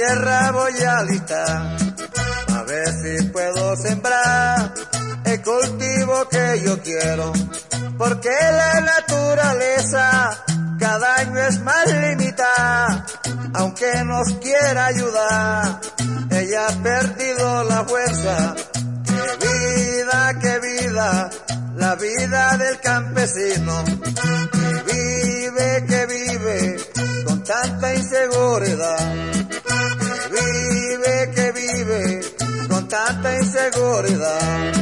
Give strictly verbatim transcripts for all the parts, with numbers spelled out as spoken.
tierra voy a alistar, a ver si puedo sembrar el cultivo que yo quiero, porque la naturaleza cada año es más limitada, aunque nos quiera ayudar, ella ha perdido la fuerza. ¡Qué vida, qué vida! La vida del campesino, que vive, que vive con tanta inseguridad, que vive, que vive con tanta inseguridad.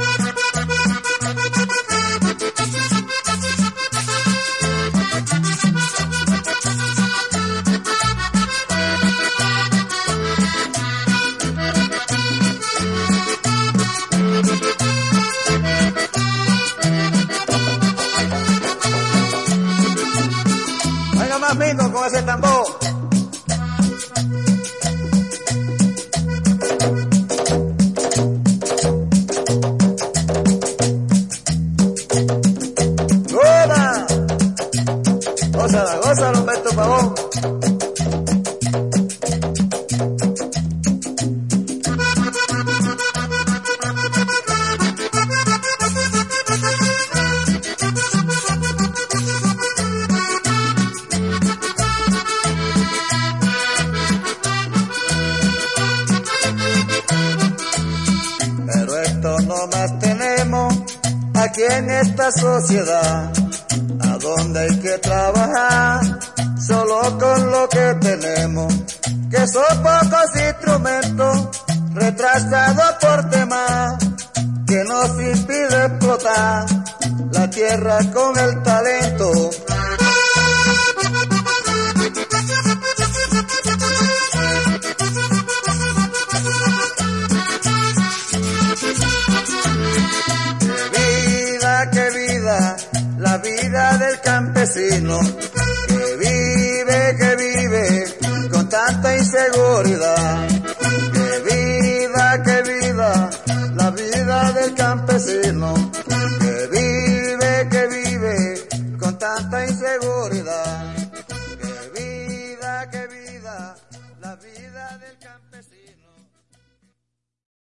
Más lindo con ese tambor. ¡Goda! Gózala, gózala, Humberto Pavón. No más tenemos aquí en esta sociedad, a donde hay que trabajar solo con lo que tenemos, que son pocos instrumentos retrasados por demás, que nos impide explotar la tierra con el talento. La vida del campesino, que vive, que vive con tanta inseguridad. Que viva, que viva la vida del campesino.